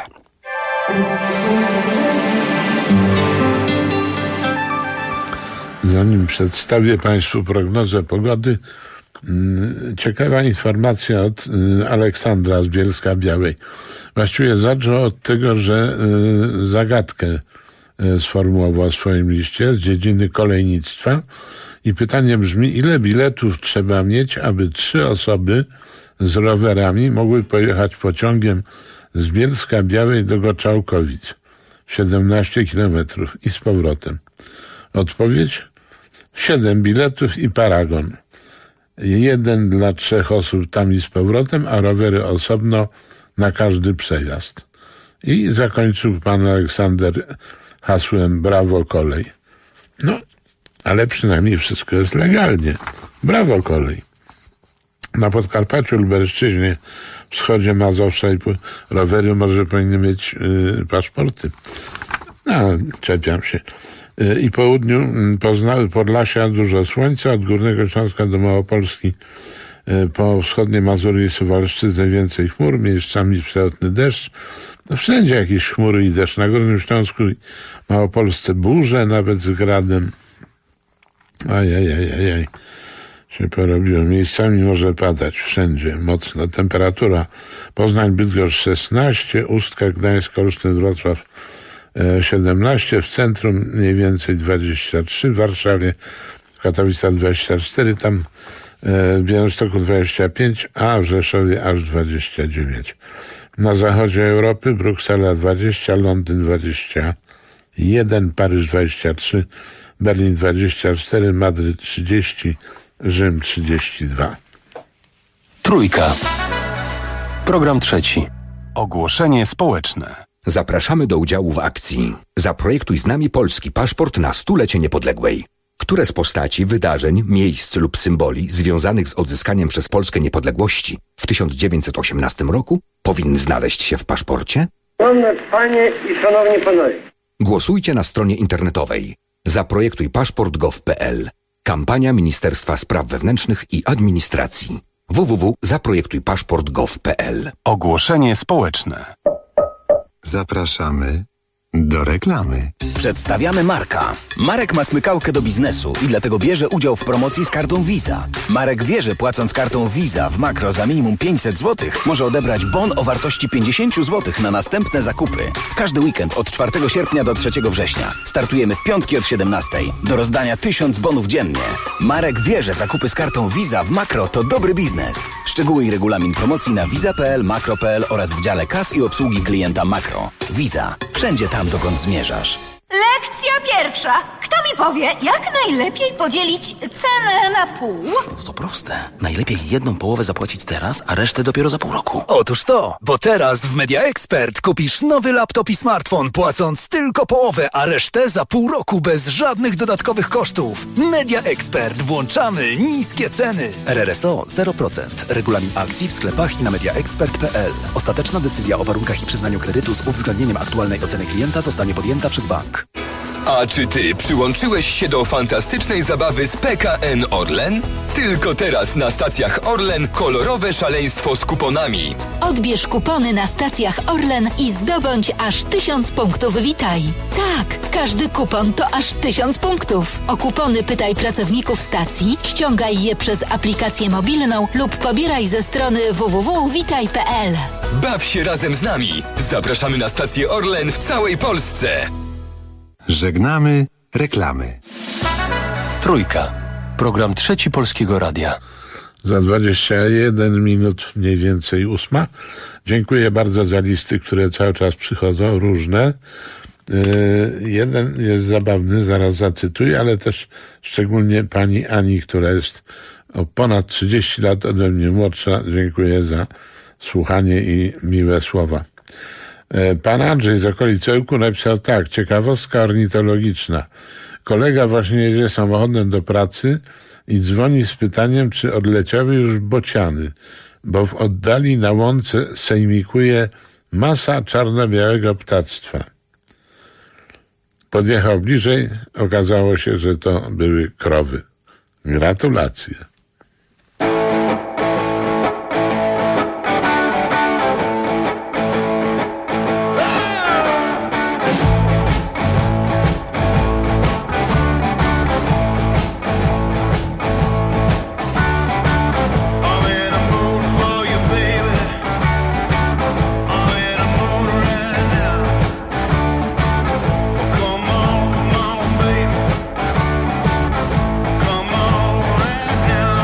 Zanim przedstawię Państwu prognozę pogody, ciekawa informacja od Aleksandra z Bielska-Białej. Właściwie zaczął od tego, że zagadkę sformułował w swoim liście z dziedziny kolejnictwa i pytanie brzmi, ile biletów trzeba mieć, aby 3 osoby z rowerami mogły pojechać pociągiem z Bielska-Białej do Goczałkowic, 17 kilometrów i z powrotem. Odpowiedź? 7 biletów i paragon. 1 dla 3 osób tam i z powrotem, a rowery osobno na każdy przejazd. I zakończył pan Aleksander hasłem brawo kolej. No, ale przynajmniej wszystko jest legalnie. Brawo kolej. Na Podkarpaciu, Lubelszczyźnie, wschodzie Mazowsza i rowery może powinny mieć paszporty. No, czepiam się. I południu Podlasia dużo słońca, od Górnego Śląska do Małopolski, po wschodniej Mazury i Suwalszczyźnie więcej chmur, miejscami przelotny deszcz. No, wszędzie jakieś chmury i deszcz. Na Górnym Śląsku i Małopolsce burze, nawet z gradem. Ajajajajaj. Się porobiło. Miejscami może padać wszędzie mocno. Temperatura Poznań, Bydgoszcz 16, Ustka, Gdańsk, Olsztyn, Wrocław 17, w centrum mniej więcej 23, w Warszawie, w Katowicach 24, tam w Białymstoku 25, a w Rzeszowie aż 29. Na zachodzie Europy Bruksela 20, Londyn 21, Paryż 23, Berlin 24, Madryt 30, Rzym 32. Trójka. Program trzeci. Ogłoszenie społeczne. Zapraszamy do udziału w akcji Zaprojektuj z nami polski paszport na 100-lecie niepodległej. Które z postaci, wydarzeń, miejsc lub symboli związanych z odzyskaniem przez Polskę niepodległości w 1918 roku powinny znaleźć się w paszporcie? Szanowne Panie i Szanowni Panowie. Głosujcie na stronie internetowej zaprojektujpaszport.gov.pl. Kampania Ministerstwa Spraw Wewnętrznych i Administracji. www.zaprojektujpaszport.gov.pl. Ogłoszenie społeczne. Zapraszamy do reklamy. Przedstawiamy Marka. Marek ma smykałkę do biznesu i dlatego bierze udział w promocji z kartą Visa. Marek wie, że płacąc kartą Visa w Makro za minimum 500 zł może odebrać bon o wartości 50 zł na następne zakupy. W każdy weekend od 4 sierpnia do 3 września. Startujemy w piątki od 17. Do rozdania 1000 bonów dziennie. Marek wie, że zakupy z kartą Visa w Makro to dobry biznes. Szczegóły i regulamin promocji na visa.pl, makro.pl oraz w dziale kas i obsługi klienta Makro. Visa. Wszędzie tam, dokąd zmierzasz. Lekcja pierwsza. Kto mi powie, jak najlepiej podzielić cenę na pół? To proste. Najlepiej jedną połowę zapłacić teraz, a resztę dopiero za pół roku. Otóż to, bo teraz w Media Expert kupisz nowy laptop i smartfon, płacąc tylko połowę, a resztę za pół roku bez żadnych dodatkowych kosztów. Media Expert. Włączamy niskie ceny. RRSO 0%. Regulamin akcji w sklepach i na mediaexpert.pl. Ostateczna decyzja o warunkach i przyznaniu kredytu z uwzględnieniem aktualnej oceny klienta zostanie podjęta przez bank. A czy ty przyłączyłeś się do fantastycznej zabawy z PKN Orlen? Tylko teraz na stacjach Orlen kolorowe szaleństwo z kuponami. Odbierz kupony na stacjach Orlen i zdobądź aż 1000 punktów Witaj. Tak, każdy kupon to aż 1000 punktów. O kupony pytaj pracowników stacji, ściągaj je przez aplikację mobilną lub pobieraj ze strony www.witaj.pl. Baw się razem z nami. Zapraszamy na stację Orlen w całej Polsce. Żegnamy reklamy. Trójka. Program trzeci Polskiego Radia. Za 21 minut, mniej więcej 8. Dziękuję bardzo za listy, które cały czas przychodzą, różne. Jeden jest zabawny, zaraz zacytuję, ale też szczególnie pani Ani, która jest o ponad 30 lat ode mnie młodsza. Dziękuję za słuchanie i miłe słowa. Pan Andrzej z okolicy Ełku napisał tak: ciekawostka ornitologiczna. Kolega właśnie jedzie samochodem do pracy i dzwoni z pytaniem, czy odleciały już bociany, bo w oddali na łące sejmikuje masa czarno-białego ptactwa. Podjechał bliżej, okazało się, że to były krowy. Gratulacje. Come on right now.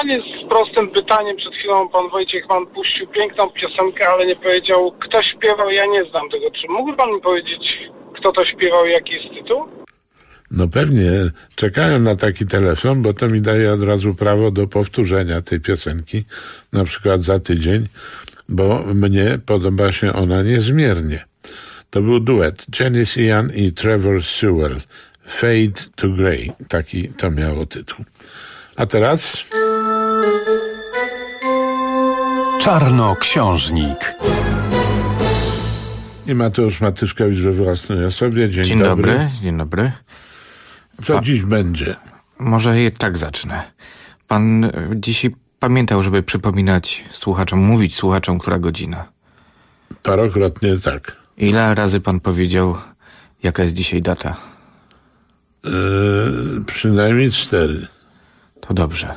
Pytanie z prostym pytaniem. Przed chwilą pan Wojciech Mann puścił piękną piosenkę, ale nie powiedział, kto śpiewał. Ja nie znam tego. Czy mógłby pan mi powiedzieć, kto to śpiewał i jaki jest tytuł? No pewnie. Czekałem na taki telefon, bo to mi daje od razu prawo do powtórzenia tej piosenki, na przykład za tydzień, bo mnie podoba się ona niezmiernie. To był duet Janis Ian i Trevor Sewell. Fade to Grey. Taki to miało tytuł. A teraz... Czarnoksiężnik. I Mateusz Matyszkiewicz we własnej osobie. Dzień dobry. Dzień dobry. Co dziś będzie? Może je tak zacznę. Pan dzisiaj pamiętał, żeby przypominać słuchaczom, mówić słuchaczom, która godzina? Parokrotnie tak. Ile razy pan powiedział, jaka jest dzisiaj data? Przynajmniej 4. To dobrze.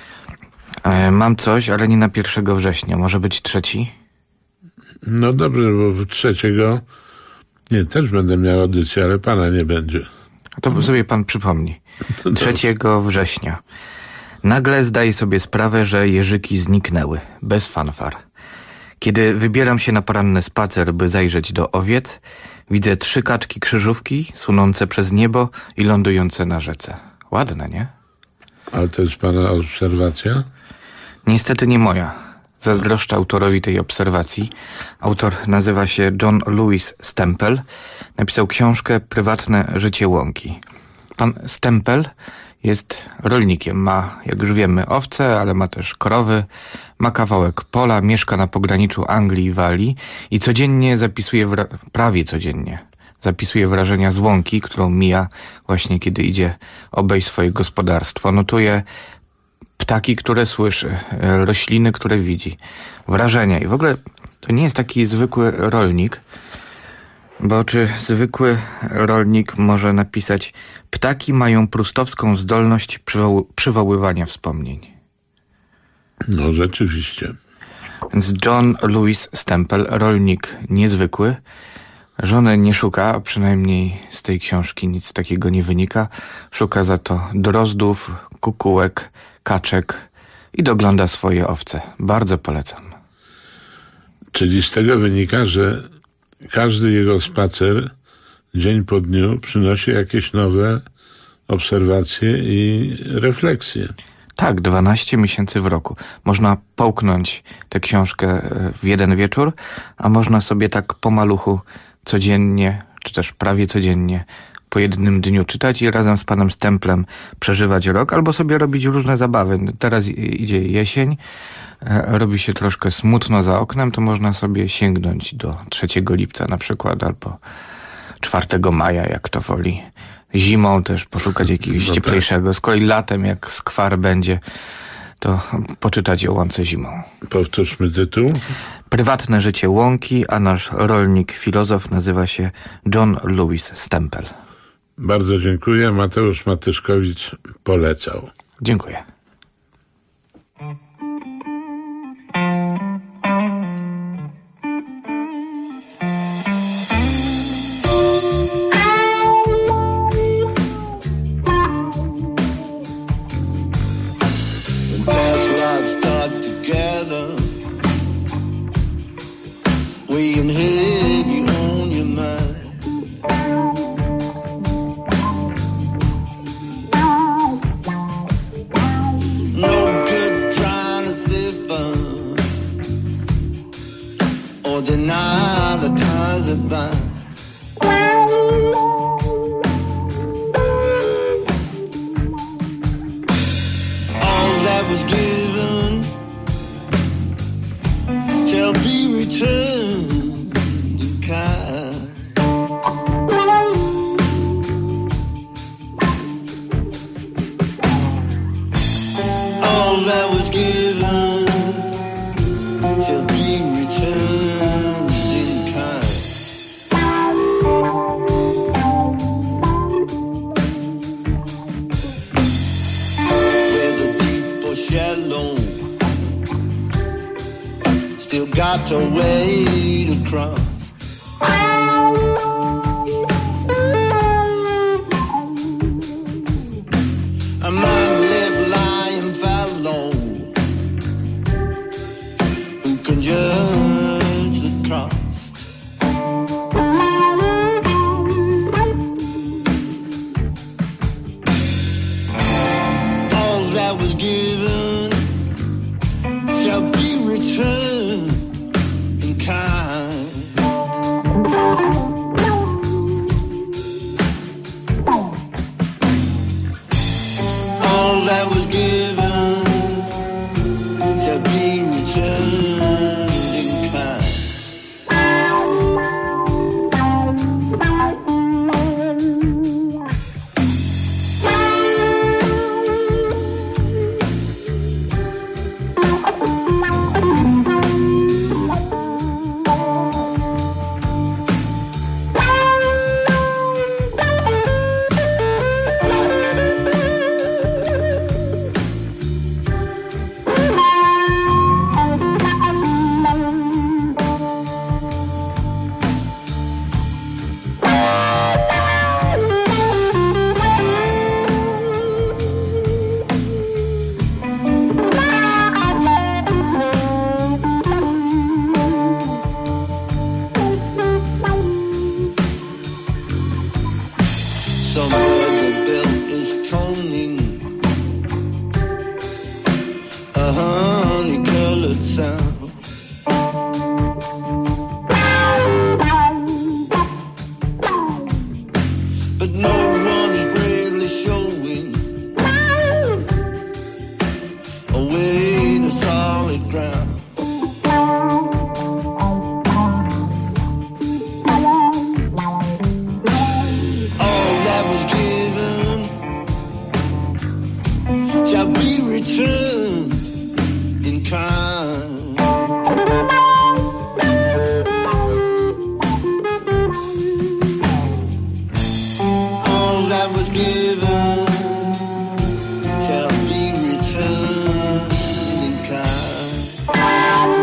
Mam coś, ale nie na 1 września. Może być 3? No dobrze, bo 3... Nie, też będę miał audycję, ale pana nie będzie. A to sobie pan przypomni. 3 września. Nagle zdaję sobie sprawę, że jeżyki zniknęły. Bez fanfar. Kiedy wybieram się na poranny spacer, by zajrzeć do owiec, widzę 3 kaczki krzyżówki sunące przez niebo i lądujące na rzece. Ładne, nie? Ale to jest pana obserwacja? Niestety nie moja. Zazdroszczę autorowi tej obserwacji. Autor nazywa się John Lewis Stempel. Napisał książkę Prywatne życie łąki. Pan Stempel jest rolnikiem. Ma, jak już wiemy, owce, ale ma też krowy. Ma kawałek pola, mieszka na pograniczu Anglii i Walii i codziennie zapisuje, prawie codziennie, zapisuje wrażenia z łąki, którą mija właśnie, kiedy idzie obejść swoje gospodarstwo. Notuje ptaki, które słyszy, rośliny, które widzi, wrażenia. I w ogóle to nie jest taki zwykły rolnik, bo czy zwykły rolnik może napisać: ptaki mają prustowską zdolność przywoływania wspomnień. No rzeczywiście. Więc John Lewis Stempel, rolnik niezwykły, żony nie szuka, a przynajmniej z tej książki nic takiego nie wynika. Szuka za to drozdów, kukułek, kaczek i dogląda swoje owce. Bardzo polecam. Czyli z tego wynika, że każdy jego spacer dzień po dniu przynosi jakieś nowe obserwacje i refleksje. Tak, 12 miesięcy w roku. Można połknąć tę książkę w jeden wieczór, a można sobie tak po maluchu codziennie, czy też prawie codziennie, po jednym dniu czytać i razem z panem Stemplem przeżywać rok, albo sobie robić różne zabawy. Teraz idzie jesień, robi się troszkę smutno za oknem, to można sobie sięgnąć do 3 lipca na przykład, albo 4 maja, jak to woli. Zimą też poszukać jakiegoś cieplejszego. Z kolei latem, jak skwar będzie, to poczytać o łące zimą. Powtórzmy tytuł. Prywatne życie łąki, a nasz rolnik, filozof nazywa się John Lewis Stempel. Bardzo dziękuję. Mateusz Matyszkiewicz polecał. Dziękuję. got a way to cross. A man lived lying fallow. a honey-colored sound. But no one is bravely showing a way to solid ground. All that was given shall be returned in kind. All that was given shall be returned in kind.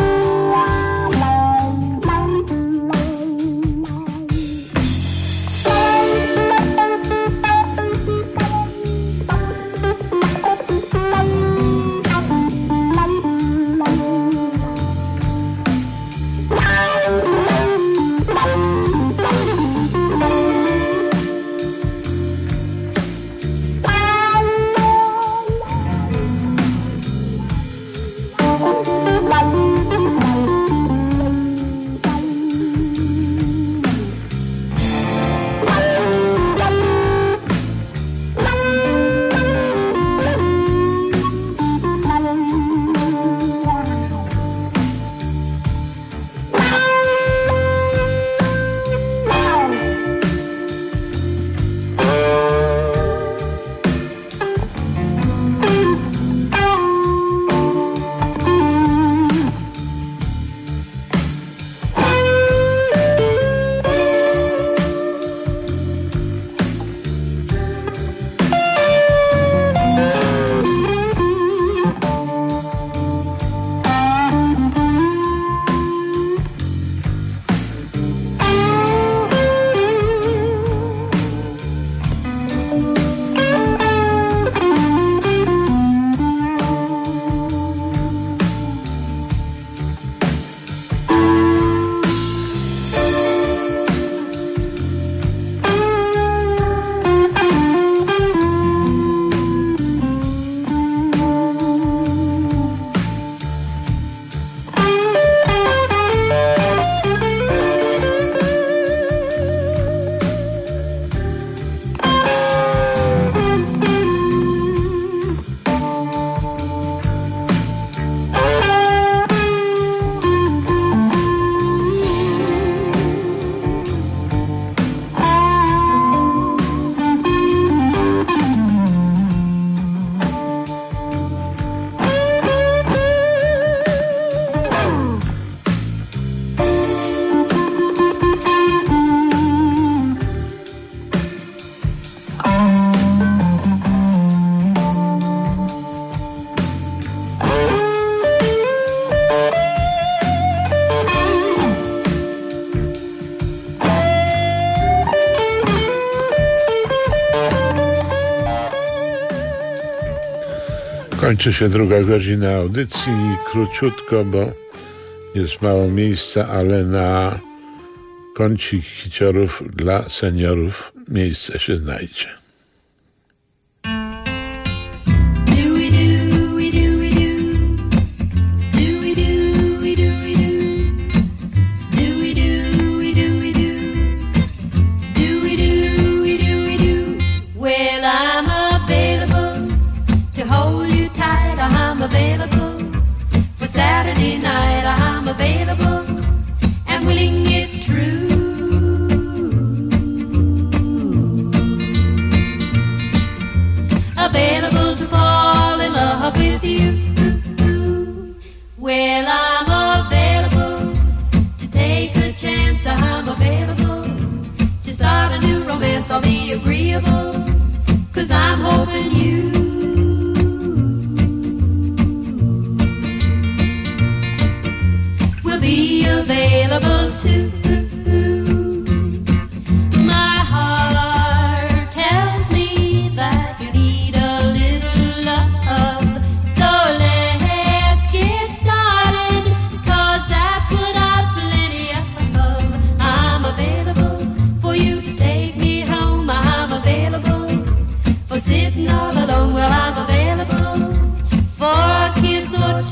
Kończy się druga godzina audycji, króciutko, bo jest mało miejsca, ale na kącik hiciorów dla seniorów miejsce się znajdzie. Available for Saturday night. I'm available and willing, it's true. Available to fall in love with you. Well, I'm available to take a chance. I'm available to start a new romance. I'll be agreeable, 'cause I'm hoping you be available too. My heart tells me that you need a little love, so let's get started, 'cause that's what I've plenty of. I'm available for you to take me home. I'm available for sitting all alone. Well, I'm available for a kiss or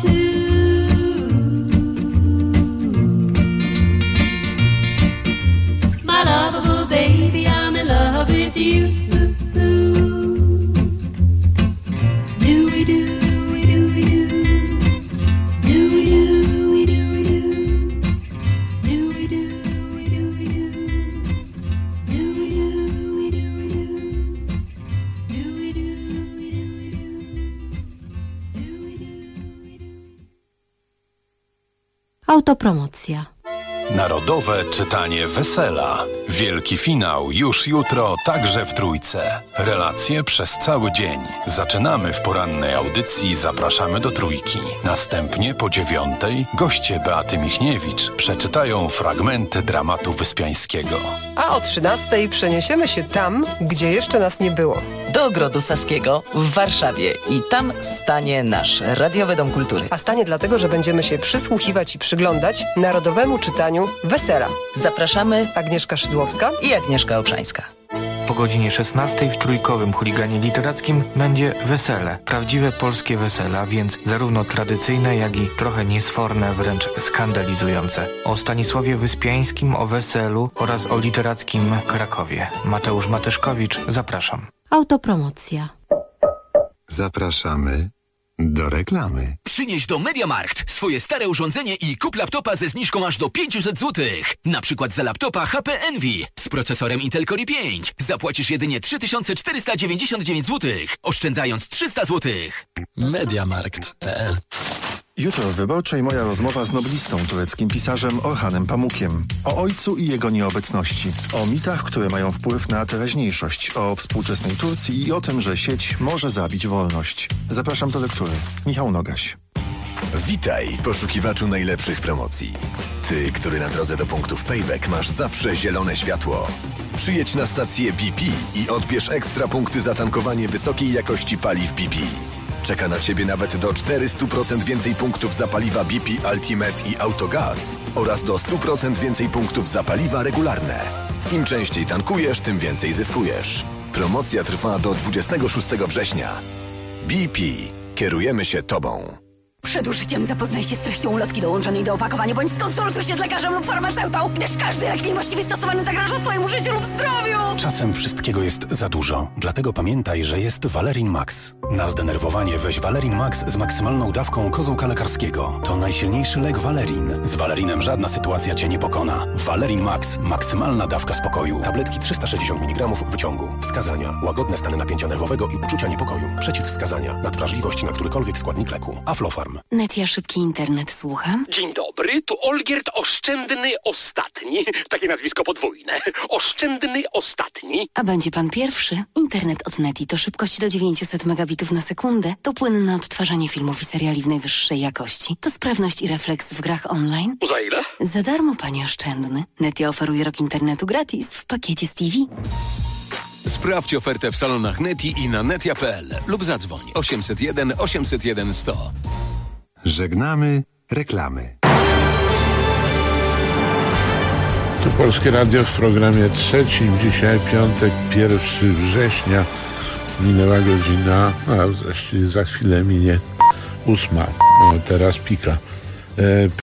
Autopromocja. Narodowe czytanie wesela. Wielki finał już jutro, także w Trójce. Relacje przez cały dzień. Zaczynamy w porannej audycji, zapraszamy do Trójki. Następnie po 9:00 goście Beaty Michniewicz przeczytają fragmenty dramatu Wyspiańskiego. A o 13:00 przeniesiemy się tam, gdzie jeszcze nas nie było. Do Ogrodu Saskiego w Warszawie i tam stanie nasz Radiowy Dom Kultury. A stanie dlatego, że będziemy się przysłuchiwać i przyglądać narodowemu czytaniu wesela. Zapraszamy Agnieszka Szydłowska i Agnieszka Obszańska. Po godzinie 16:00 w Trójkowym Chuliganie Literackim będzie wesele. Prawdziwe polskie wesela, więc zarówno tradycyjne, jak i trochę niesforne, wręcz skandalizujące. O Stanisławie Wyspiańskim, o weselu oraz o literackim Krakowie. Mateusz Matyszkowicz, zapraszam. Autopromocja. Zapraszamy do reklamy. Przynieś do MediaMarkt swoje stare urządzenie i kup laptopa ze zniżką aż do 500 zł. Na przykład za laptopa HP Envy z procesorem Intel Core i5 zapłacisz jedynie 3499 zł, oszczędzając 300 zł. MediaMarkt.pl. Jutro w Wyborczej moja rozmowa z noblistą, tureckim pisarzem Orhanem Pamukiem. O ojcu i jego nieobecności. O mitach, które mają wpływ na teraźniejszość. O współczesnej Turcji i o tym, że sieć może zabić wolność. Zapraszam do lektury. Michał Nogaś. Witaj, poszukiwaczu najlepszych promocji. Ty, który na drodze do punktów Payback masz zawsze zielone światło. Przyjedź na stację BP i odbierz ekstra punkty za tankowanie wysokiej jakości paliw BP. Czeka na Ciebie nawet do 400% więcej punktów za paliwa BP Ultimate i Autogaz oraz do 100% więcej punktów za paliwa regularne. Im częściej tankujesz, tym więcej zyskujesz. Promocja trwa do 26 września. BP. Kierujemy się Tobą. Przed użyciem zapoznaj się z treścią ulotki dołączonej do opakowania, bądź skonsultuj się z lekarzem lub farmaceutą, gdyż każdy lek niewłaściwie stosowany zagraża Twojemu życiu lub zdrowiu. Czasem wszystkiego jest za dużo, dlatego pamiętaj, że jest Valerin Max. Na zdenerwowanie weź Valerin Max z maksymalną dawką kozłka lekarskiego. To najsilniejszy lek Valerin. Z Valerinem żadna sytuacja Cię nie pokona. Valerin Max. Maksymalna dawka spokoju. Tabletki 360 mg wyciągu. Wskazania. Łagodne stany napięcia nerwowego i uczucia niepokoju. Przeciwwskazania. Nadwrażliwość na którykolwiek składnik leku. Aflofarm. Netia, szybki internet, słucham. Dzień dobry, tu Olgierd Oszczędny Ostatni. Takie nazwisko podwójne. Oszczędny Ostatni. A będzie pan pierwszy? Internet od Neti to szybkość do 900 megabitów na sekundę, to płynne odtwarzanie filmów i seriali w najwyższej jakości, to sprawność i refleks w grach online. Za ile? Za darmo, panie Oszczędny. Netia oferuje rok internetu gratis w pakiecie z TV. Sprawdź ofertę w salonach Neti i na netia.pl lub zadzwoń 801 801 100. Żegnamy reklamy. Tu Polskie Radio w programie trzecim. Dzisiaj piątek, 1 września. Minęła godzina, a właściwie za chwilę minie 8. No, teraz pika.